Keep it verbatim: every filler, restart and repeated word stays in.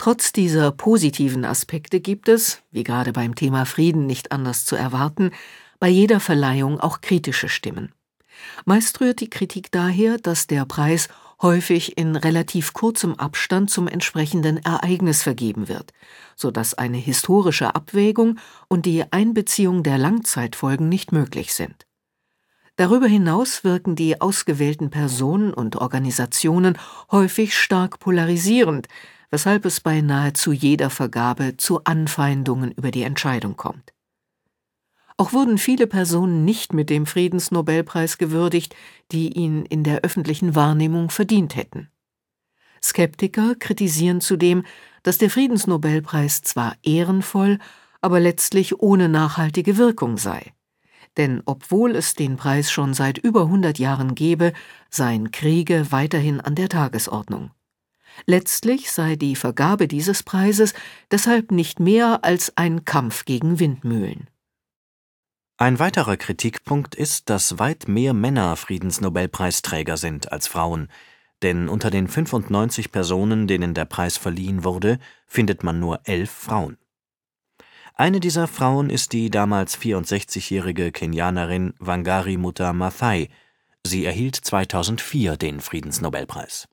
Trotz dieser positiven Aspekte gibt es, wie gerade beim Thema Frieden nicht anders zu erwarten, bei jeder Verleihung auch kritische Stimmen. Meist rührt die Kritik daher, dass der Preis häufig in relativ kurzem Abstand zum entsprechenden Ereignis vergeben wird, sodass eine historische Abwägung und die Einbeziehung der Langzeitfolgen nicht möglich sind. Darüber hinaus wirken die ausgewählten Personen und Organisationen häufig stark polarisierend, weshalb es bei nahezu jeder Vergabe zu Anfeindungen über die Entscheidung kommt. Auch wurden viele Personen nicht mit dem Friedensnobelpreis gewürdigt, die ihn in der öffentlichen Wahrnehmung verdient hätten. Skeptiker kritisieren zudem, dass der Friedensnobelpreis zwar ehrenvoll, aber letztlich ohne nachhaltige Wirkung sei. Denn obwohl es den Preis schon seit über hundert Jahren gebe, seien Kriege weiterhin an der Tagesordnung. Letztlich sei die Vergabe dieses Preises deshalb nicht mehr als ein Kampf gegen Windmühlen. Ein weiterer Kritikpunkt ist, dass weit mehr Männer Friedensnobelpreisträger sind als Frauen, denn unter den fünfundneunzig Personen, denen der Preis verliehen wurde, findet man nur elf Frauen. Eine dieser Frauen ist die damals vierundsechzigjährige Kenianerin Wangari Maathai. Sie erhielt zweitausendvier den Friedensnobelpreis.